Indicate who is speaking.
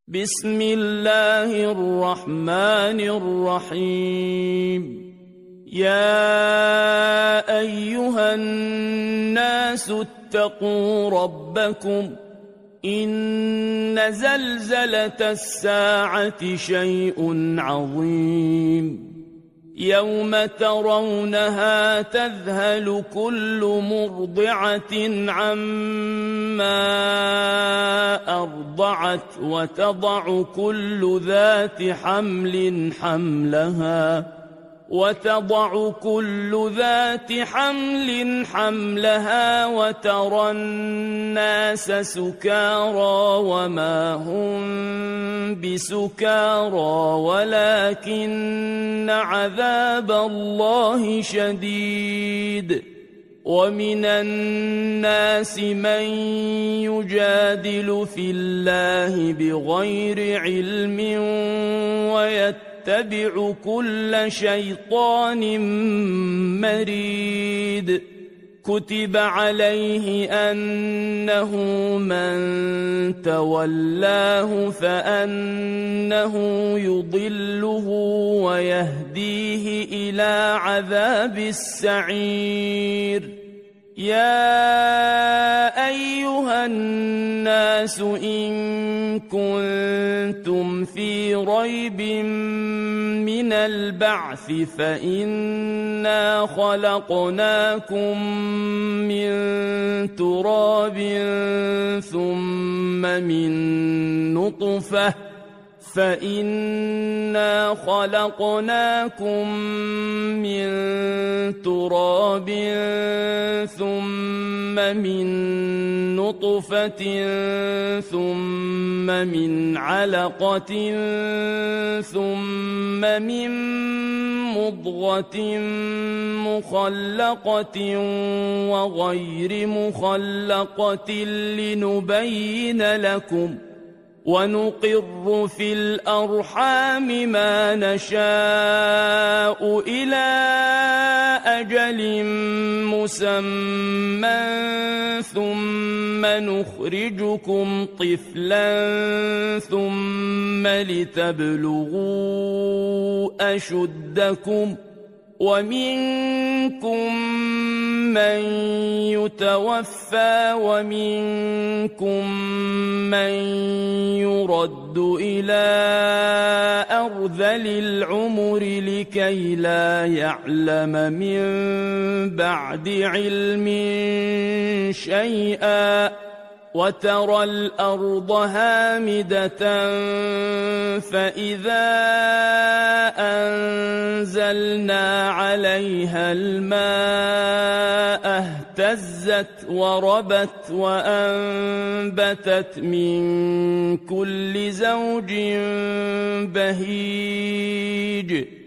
Speaker 1: بسم الله الرحمن الرحيم يا أيها الناس اتقوا ربكم إن زلزلة الساعة شيء عظيم يوم ترونها تذهل كل مرضعة عما أرضعت وتضع كل ذات حمل حملها وترى الناس سكارى وما هم بسكارى ولكن عذاب الله شديد ومن الناس من يجادل في الله بغير علم ويتبع كل شيطان مريد كتب عليه أنه من تولاه فأنه يضله ويهديه إلى عذاب السعير يا أيها الناس إن كنتم في ريب من البعث فإنا خلقناكم من تراب ثم من نطفة ثم من علقة ثم من مضغة مخلقة وغير مخلقة لنبين لكم ونقر في الأرحام ما نشاء إلى أجل مسمى ثم نخرجكم طفلا ثم لتبلغوا أشدكم ومنكم من يتوفى ومنكم من يرد إلى أرذل العمر لكي لا يعلم من بعد علم شيئا وترى الأرض هامدة فإذا أنزلنا عليها الماء اهتزت وربت وأنبتت من كل زوج بهيج